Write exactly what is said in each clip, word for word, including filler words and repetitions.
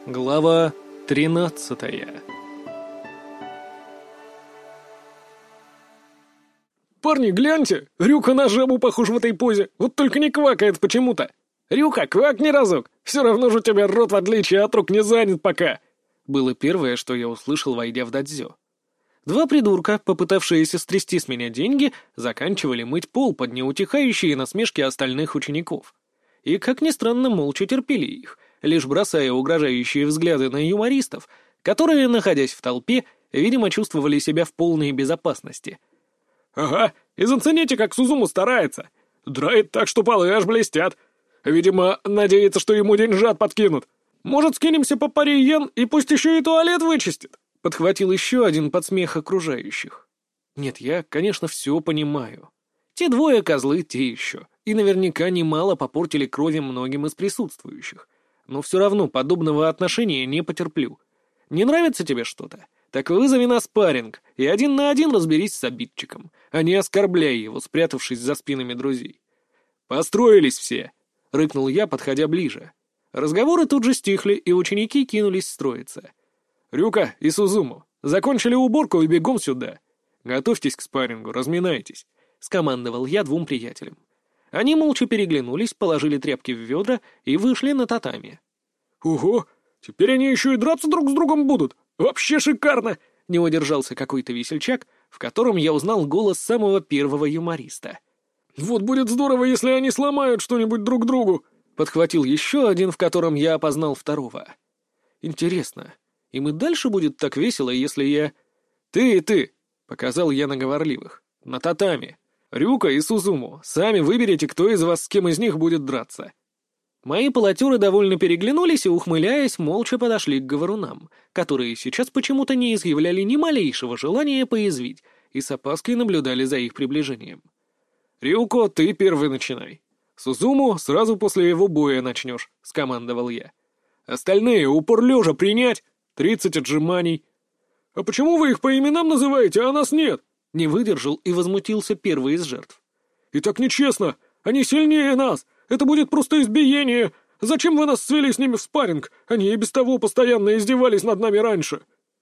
Глава тринадцатая. «Парни, гляньте! Рюка на жабу похож в этой позе, вот только не квакает почему-то! Рюка, квакни разок! Все равно же у тебя рот, в отличие от рук, не занят пока!» Было первое, что я услышал, войдя в дадзё. Два придурка, попытавшиеся стрясти с меня деньги, заканчивали мыть пол под неутихающие насмешки остальных учеников. И, как ни странно, молча терпели их, лишь бросая угрожающие взгляды на юмористов, которые, находясь в толпе, видимо, чувствовали себя в полной безопасности. «Ага, и зацените, как Сузуму старается! Драет так, что полы аж блестят! Видимо, надеется, что ему деньжат подкинут! Может, скинемся по паре йен и пусть еще и туалет вычистит!» Подхватил еще один под смех окружающих. Нет, я, конечно, все понимаю. Те двое козлы те еще, и наверняка немало попортили крови многим из присутствующих. Но все равно подобного отношения не потерплю. Не нравится тебе что-то? Так вызови на спарринг, и один на один разберись с обидчиком, а не оскорбляй его, спрятавшись за спинами друзей. «Построились все!» — рыкнул я, подходя ближе. Разговоры тут же стихли, и ученики кинулись строиться. «Рюка и Сузуму, закончили уборку и бегом сюда. Готовьтесь к спаррингу, разминайтесь», — скомандовал я двум приятелям. Они молча переглянулись, положили тряпки в ведра и вышли на татами. «Ого, теперь они еще и драться друг с другом будут! Вообще шикарно!» — не удержался какой-то весельчак, в котором я узнал голос самого первого юмориста. «Вот будет здорово, если они сломают что-нибудь друг другу!» — подхватил еще один, в котором я опознал второго. «Интересно, им и дальше будет так весело, если я...» «Ты и ты!» — показал я на говорливых. «На татами. Рюка и Сузуму, сами выберите, кто из вас с кем из них будет драться». Мои полотеры довольно переглянулись и, ухмыляясь, молча подошли к говорунам, которые сейчас почему-то не изъявляли ни малейшего желания поязвить и с опаской наблюдали за их приближением. «Рюко, ты первый начинай. Сузуму сразу после его боя начнешь», — скомандовал я. «Остальные упор лежа принять, тридцать отжиманий». «А почему вы их по именам называете, а нас нет?» — не выдержал и возмутился первый из жертв. «И так нечестно! Они сильнее нас! Это будет просто избиение! Зачем вы нас свели с ними в спарринг? Они и без того постоянно издевались над нами раньше!»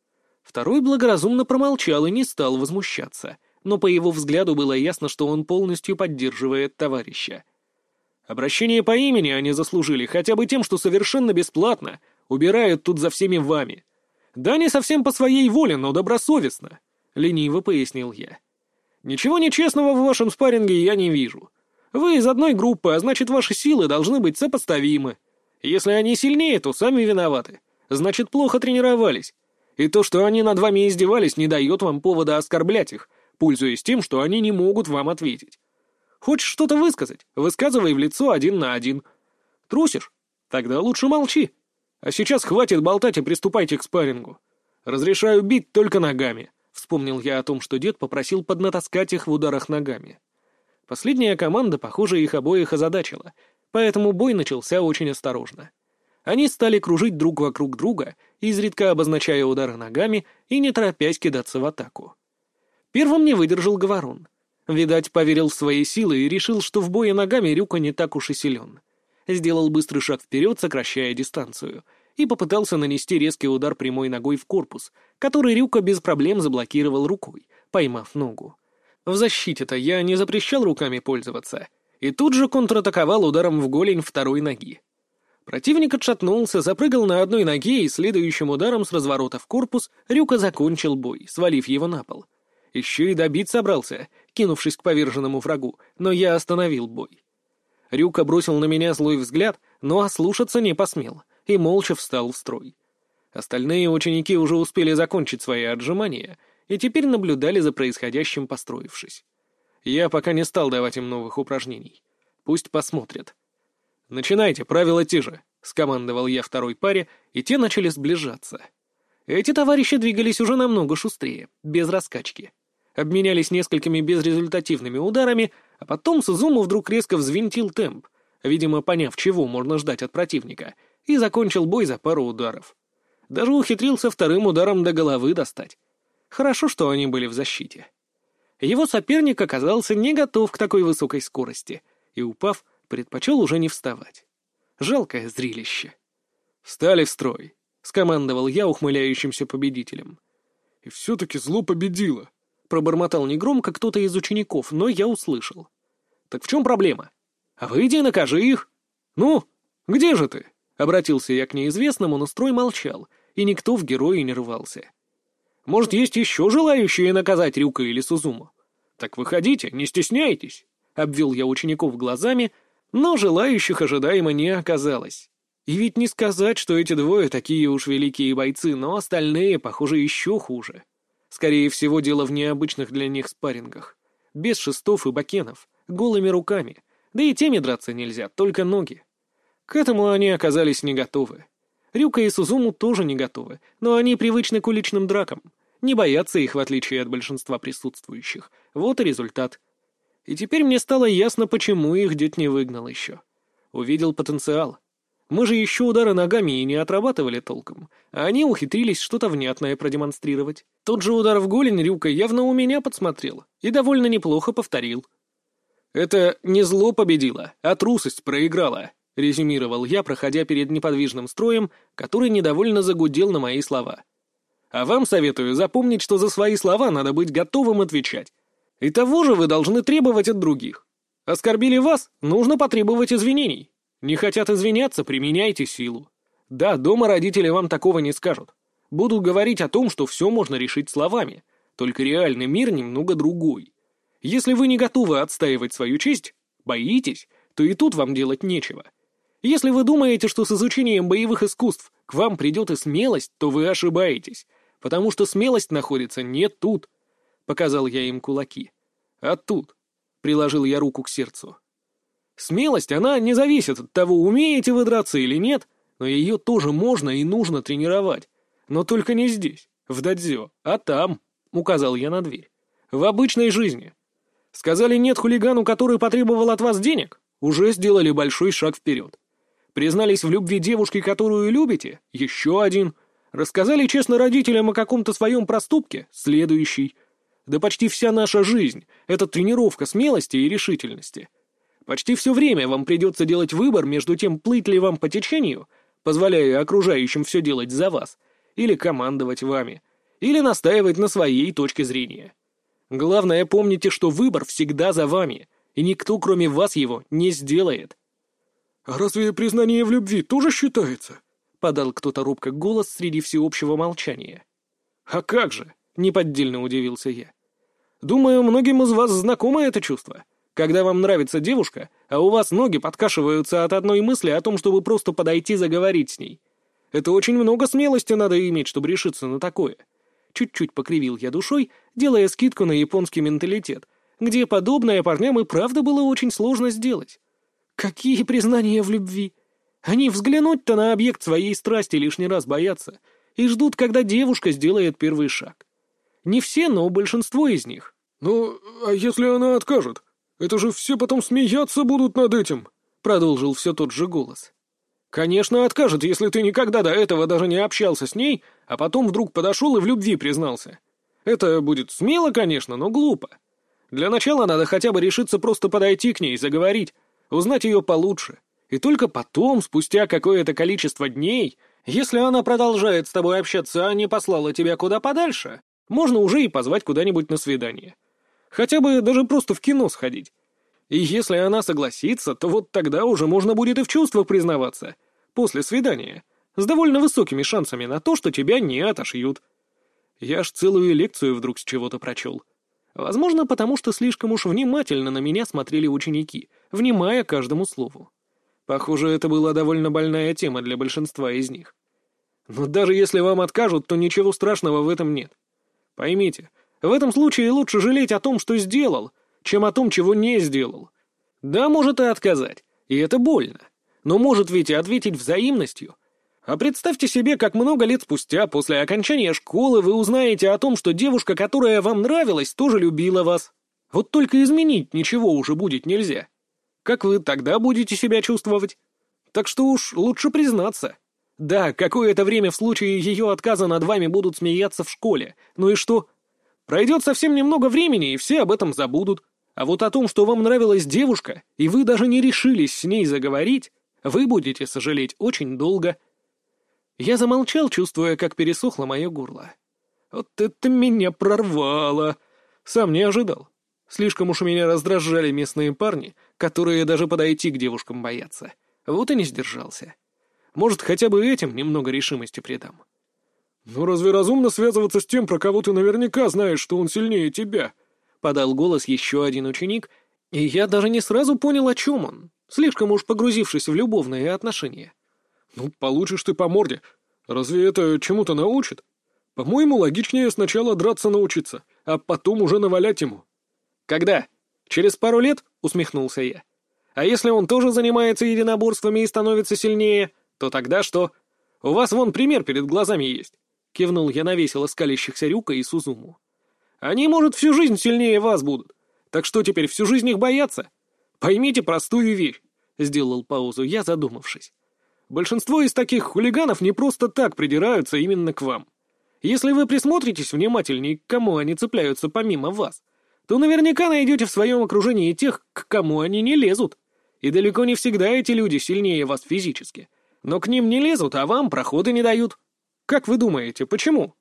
Второй благоразумно промолчал и не стал возмущаться, но по его взгляду было ясно, что он полностью поддерживает товарища. Обращение по имени они заслужили хотя бы тем, что совершенно бесплатно убирают тут за всеми вами. Да не совсем по своей воле, но добросовестно, — лениво пояснил я. Ничего нечестного в вашем спарринге я не вижу. Вы из одной группы, а значит, ваши силы должны быть сопоставимы. Если они сильнее, то сами виноваты. Значит, плохо тренировались. И то, что они над вами издевались, не дает вам повода оскорблять их, пользуясь тем, что они не могут вам ответить. Хочешь что-то высказать? Высказывай в лицо один на один. Трусишь? Тогда лучше молчи. А сейчас хватит болтать и приступайте к спаррингу. Разрешаю бить только ногами. Вспомнил я о том, что дед попросил поднатаскать их в ударах ногами. Последняя команда, похоже, их обоих озадачила, поэтому бой начался очень осторожно. Они стали кружить друг вокруг друга, изредка обозначая удары ногами и не торопясь кидаться в атаку. Первым не выдержал говорун. Видать, поверил в свои силы и решил, что в бое ногами Рюка не так уж и силен. Сделал быстрый шаг вперед, сокращая дистанцию, и попытался нанести резкий удар прямой ногой в корпус, который Рюка без проблем заблокировал рукой, поймав ногу. В защите-то я не запрещал руками пользоваться, и тут же контратаковал ударом в голень второй ноги. Противник отшатнулся, запрыгал на одной ноге, и следующим ударом с разворота в корпус Рюка закончил бой, свалив его на пол. Еще и добить собрался, кинувшись к поверженному врагу, но я остановил бой. Рюка бросил на меня злой взгляд, но ослушаться не посмел, и молча встал в строй. Остальные ученики уже успели закончить свои отжимания, и теперь наблюдали за происходящим, построившись. Я пока не стал давать им новых упражнений. Пусть посмотрят. «Начинайте, правила те же», — скомандовал я второй паре, и те начали сближаться. Эти товарищи двигались уже намного шустрее, без раскачки. Обменялись несколькими безрезультативными ударами, а потом Сузуму вдруг резко взвинтил темп, видимо, поняв, чего можно ждать от противника, и закончил бой за пару ударов. Даже ухитрился вторым ударом до головы достать. Хорошо, что они были в защите. Его соперник оказался не готов к такой высокой скорости, и, упав, предпочел уже не вставать. Жалкое зрелище. «Встали в строй. — скомандовал я ухмыляющимся победителем. «И все-таки зло победило», — пробормотал негромко кто-то из учеников, но я услышал. «Так в чем проблема? А выйди и накажи их. Ну, где же ты?» — обратился я к неизвестному, но строй молчал, и никто в герои не рвался. «Может, есть еще желающие наказать Рюка или Сузуму? Так выходите, не стесняйтесь», — обвел я учеников глазами, но желающих ожидаемо не оказалось. И ведь не сказать, что эти двое такие уж великие бойцы, но остальные, похоже, еще хуже. Скорее всего, дело в необычных для них спаррингах. Без шестов и бакенов, голыми руками. Да и теми драться нельзя, только ноги. К этому они оказались не готовы. Рюка и Сузуму тоже не готовы, но они привычны к уличным дракам. Не боятся их, в отличие от большинства присутствующих. Вот и результат. И теперь мне стало ясно, почему их дед не выгнал еще. Увидел потенциал. Мы же еще удары ногами и не отрабатывали толком, а они ухитрились что-то внятное продемонстрировать. Тот же удар в голень Рюка явно у меня подсмотрел и довольно неплохо повторил. «Это не зло победило, а трусость проиграла», — резюмировал я, проходя перед неподвижным строем, который недовольно загудел на мои слова. «А вам советую запомнить, что за свои слова надо быть готовым отвечать. И того же вы должны требовать от других. Оскорбили вас, нужно потребовать извинений. Не хотят извиняться, применяйте силу. Да, дома родители вам такого не скажут. Будут говорить о том, что все можно решить словами, только реальный мир немного другой. Если вы не готовы отстаивать свою честь, боитесь, то и тут вам делать нечего. Если вы думаете, что с изучением боевых искусств к вам придет и смелость, то вы ошибаетесь, потому что смелость находится не тут. Показал я им кулаки. А тут. Приложил я руку к сердцу. Смелость, она не зависит от того, умеете вы драться или нет, но ее тоже можно и нужно тренировать. Но только не здесь, в дадзё, а там, указал я на дверь. В обычной жизни. Сказали нет хулигану, который потребовал от вас денег, уже сделали большой шаг вперед. Признались в любви девушке, которую любите, еще один. Рассказали честно родителям о каком-то своем проступке, следующий. Да почти вся наша жизнь — это тренировка смелости и решительности. Почти все время вам придется делать выбор между тем, плыть ли вам по течению, позволяя окружающим все делать за вас, или командовать вами, или настаивать на своей точке зрения. Главное, помните, что выбор всегда за вами, и никто, кроме вас, его не сделает. «А разве признание в любви тоже считается?» — подал кто-то робко голос среди всеобщего молчания. «А как же?» — неподдельно удивился я. «Думаю, многим из вас знакомо это чувство. Когда вам нравится девушка, а у вас ноги подкашиваются от одной мысли о том, чтобы просто подойти заговорить с ней. Это очень много смелости надо иметь, чтобы решиться на такое». Чуть-чуть покривил я душой, делая скидку на японский менталитет, где подобное парням и правда было очень сложно сделать. Какие признания в любви? Они взглянуть-то на объект своей страсти лишний раз боятся и ждут, когда девушка сделает первый шаг. Не все, но большинство из них. «Ну, а если она откажет? Это же все потом смеяться будут над этим», — продолжил все тот же голос. «Конечно откажет, если ты никогда до этого даже не общался с ней, а потом вдруг подошел и в любви признался. Это будет смело, конечно, но глупо. Для начала надо хотя бы решиться просто подойти к ней, заговорить, узнать ее получше. И только потом, спустя какое-то количество дней, если она продолжает с тобой общаться, а не послала тебя куда подальше, можно уже и позвать куда-нибудь на свидание. Хотя бы даже просто в кино сходить. И если она согласится, то вот тогда уже можно будет и в чувствах признаваться. После свидания. С довольно высокими шансами на то, что тебя не отошьют. Я ж целую лекцию вдруг с чего-то прочел. Возможно, потому что слишком уж внимательно на меня смотрели ученики, внимая каждому слову. Похоже, это была довольно больная тема для большинства из них. Но даже если вам откажут, то ничего страшного в этом нет. Поймите, в этом случае лучше жалеть о том, что сделал, чем о том, чего не сделал. Да, может и отказать, и это больно, но может ведь и ответить взаимностью. А представьте себе, как много лет спустя, после окончания школы, вы узнаете о том, что девушка, которая вам нравилась, тоже любила вас. Вот только изменить ничего уже будет нельзя. Как вы тогда будете себя чувствовать? Так что уж лучше признаться. Да, какое-то время в случае ее отказа над вами будут смеяться в школе. Ну и что? Пройдет совсем немного времени, и все об этом забудут. А вот о том, что вам нравилась девушка, и вы даже не решились с ней заговорить, вы будете сожалеть очень долго. Я замолчал, чувствуя, как пересохло мое горло. Вот это меня прорвало! Сам не ожидал. Слишком уж меня раздражали местные парни, которые даже подойти к девушкам боятся. Вот и не сдержался. Может, хотя бы этим немного решимости придам. «Ну разве разумно связываться с тем, про кого ты наверняка знаешь, что он сильнее тебя?» — подал голос еще один ученик, и я даже не сразу понял, о чем он, слишком уж погрузившись в любовные отношения. «Ну, получишь ты по морде. Разве это чему-то научит? По-моему, логичнее сначала драться научиться, а потом уже навалять ему». «Когда? Через пару лет?» — усмехнулся я. «А если он тоже занимается единоборствами и становится сильнее, то тогда что? У вас вон пример перед глазами есть». Кивнул я на весело скалящихся Рюка и Сузуму. «Они, может, всю жизнь сильнее вас будут. Так что теперь всю жизнь их бояться? Поймите простую вещь», — сделал паузу я, задумавшись. «Большинство из таких хулиганов не просто так придираются именно к вам. Если вы присмотритесь внимательнее, к кому они цепляются помимо вас, то наверняка найдете в своем окружении тех, к кому они не лезут. И далеко не всегда эти люди сильнее вас физически. Но к ним не лезут, а вам прохода не дают. Как вы думаете, почему?»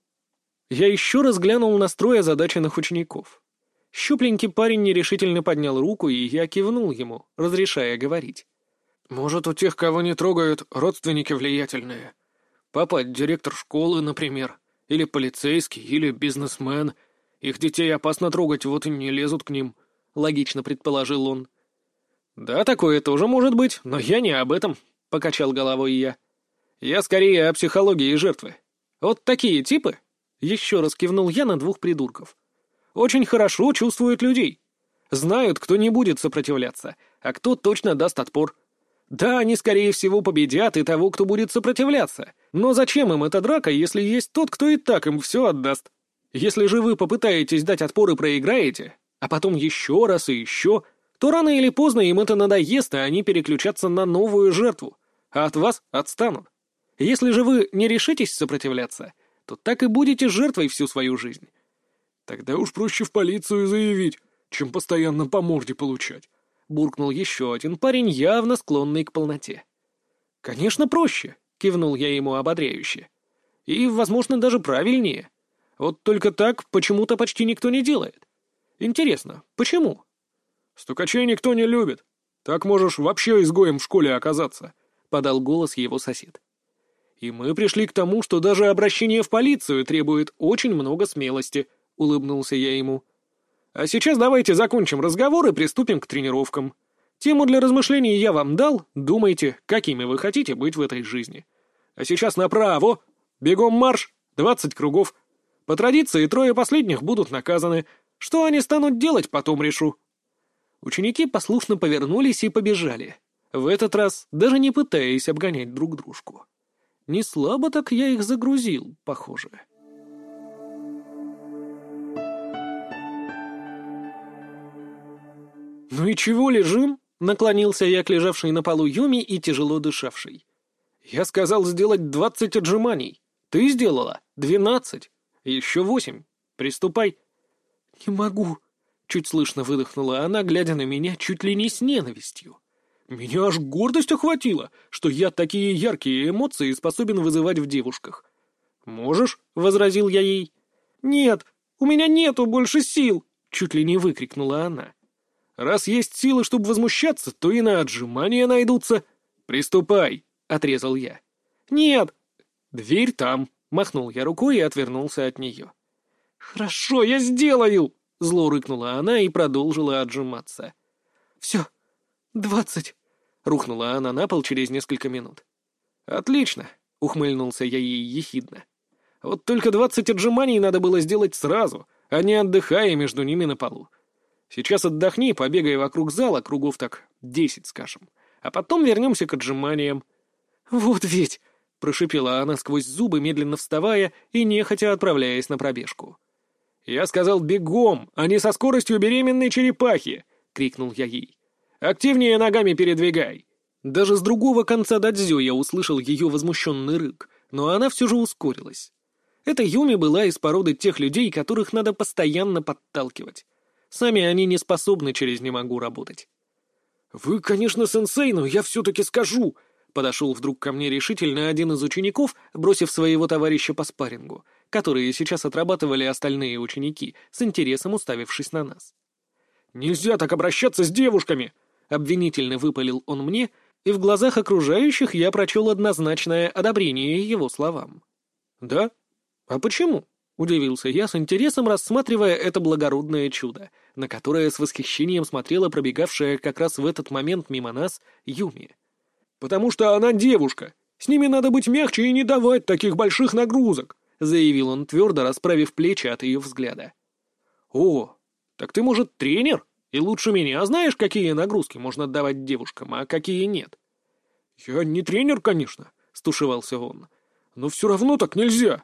Я еще раз глянул на строй озадаченных учеников. Щупленький парень нерешительно поднял руку, и я кивнул ему, разрешая говорить. «Может, у тех, кого не трогают, родственники влиятельные? Папа — директор школы, например, или полицейский, или бизнесмен. Их детей опасно трогать, вот и не лезут к ним», — логично предположил он. «Да, такое тоже может быть, но я не об этом», — покачал головой я. «Я скорее о психологии жертвы. Вот такие типы», — еще раз кивнул я на двух придурков, «очень хорошо чувствуют людей. Знают, кто не будет сопротивляться, а кто точно даст отпор. Да, они, скорее всего, победят и того, кто будет сопротивляться. Но зачем им эта драка, если есть тот, кто и так им все отдаст? Если же вы попытаетесь дать отпор и проиграете, а потом еще раз и еще, то рано или поздно им это надоест, и они переключатся на новую жертву, а от вас отстанут. Если же вы не решитесь сопротивляться, то так и будете жертвой всю свою жизнь». «Тогда уж проще в полицию заявить, чем постоянно по морде получать», — буркнул еще один парень, явно склонный к полноте. «Конечно, проще», — кивнул я ему ободряюще. «И, возможно, даже правильнее. Вот только так почему-то почти никто не делает. Интересно, почему?» «Стукачей никто не любит. Так можешь вообще изгоем в школе оказаться», — подал голос его сосед. «И мы пришли к тому, что даже обращение в полицию требует очень много смелости», — улыбнулся я ему. «А сейчас давайте закончим разговор и приступим к тренировкам. Тему для размышлений я вам дал, думайте, какими вы хотите быть в этой жизни. А сейчас направо, бегом марш, двадцать кругов. По традиции трое последних будут наказаны. Что они станут делать, потом решу». Ученики послушно повернулись и побежали, в этот раз даже не пытаясь обгонять друг дружку. Не слабо так я их загрузил, похоже. «Ну и чего лежим?» — наклонился я к лежавшей на полу Юми и тяжело дышавшей. «Я сказал сделать двадцать отжиманий. Ты сделала двенадцать. Еще восемь. Приступай». «Не могу», — чуть слышно выдохнула она, глядя на меня чуть ли не с ненавистью. Меня аж гордость охватила, что я такие яркие эмоции способен вызывать в девушках. «Можешь?» — возразил я ей. «Нет, у меня нету больше сил!» — чуть ли не выкрикнула она. «Раз есть силы, чтобы возмущаться, то и на отжимания найдутся. Приступай!» — отрезал я. «Нет!» «Дверь там!» — махнул я рукой и отвернулся от нее. «Хорошо, я сделаю!» — зло рыкнула она и продолжила отжиматься. «Все, двадцать!» — рухнула она на пол через несколько минут. «Отлично!» — ухмыльнулся я ей ехидно. «Вот только двадцать отжиманий надо было сделать сразу, а не отдыхая между ними на полу. Сейчас отдохни, побегай вокруг зала, кругов так десять, скажем, а потом вернемся к отжиманиям». «Вот ведь!» — прошипела она сквозь зубы, медленно вставая и нехотя отправляясь на пробежку. «Я сказал бегом, а не со скоростью беременной черепахи!» — крикнул я ей. «Активнее ногами передвигай!» Даже с другого конца дадзё я услышал ее возмущенный рык, но она все же ускорилась. Эта Юми была из породы тех людей, которых надо постоянно подталкивать. Сами они не способны через «не могу» работать. «Вы, конечно, сенсей, но я все-таки скажу!» Подошел вдруг ко мне решительно один из учеников, бросив своего товарища по спаррингу, которые сейчас отрабатывали остальные ученики, с интересом уставившись на нас. «Нельзя так обращаться с девушками!» — обвинительно выпалил он мне, и в глазах окружающих я прочел однозначное одобрение его словам. «Да? А почему?» — удивился я, с интересом рассматривая это благородное чудо, на которое с восхищением смотрела пробегавшая как раз в этот момент мимо нас Юми. «Потому что она девушка. С ними надо быть мягче и не давать таких больших нагрузок», — заявил он твердо, расправив плечи от ее взгляда. «О, так ты, может, тренер? И лучше меня знаешь, какие нагрузки можно давать девушкам, а какие нет?» «Я не тренер, конечно», — стушевался он. «Но все равно так нельзя».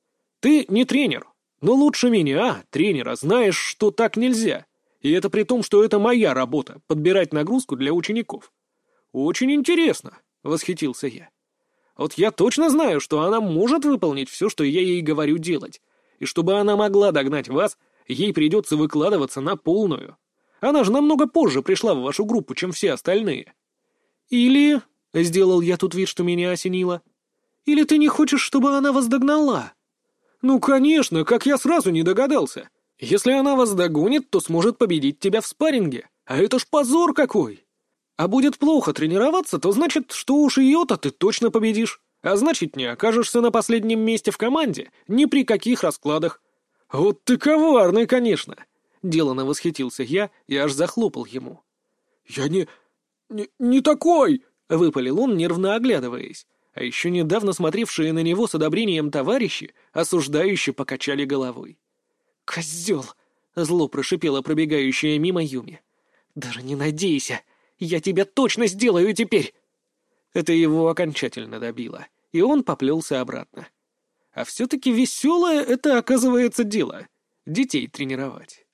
«Ты не тренер, но лучше меня, тренера, знаешь, что так нельзя. И это при том, что это моя работа — подбирать нагрузку для учеников». «Очень интересно», — восхитился я. «Вот я точно знаю, что она может выполнить все, что я ей говорю делать. И чтобы она могла догнать вас, ей придется выкладываться на полную. Она же намного позже пришла в вашу группу, чем все остальные». «Или...» — сделал я тут вид, что меня осенило. «Или ты не хочешь, чтобы она вас догнала?» «Ну, конечно, как я сразу не догадался. Если она вас догонит, то сможет победить тебя в спарринге. А это ж позор какой!» «А будет плохо тренироваться, то значит, что уж ее-то ты точно победишь. А значит, не окажешься на последнем месте в команде ни при каких раскладах». «Вот ты коварный, конечно!» — делано восхитился я и аж захлопал ему. «Я не... не, не такой!» — выпалил он, нервно оглядываясь. А еще недавно смотревшие на него с одобрением товарищи осуждающе покачали головой. «Козел!» — зло прошипела пробегающая мимо Юми. «Даже не надейся! Я тебя точно сделаю теперь!» Это его окончательно добило, и он поплелся обратно. А все-таки веселое это, оказывается, дело — детей тренировать.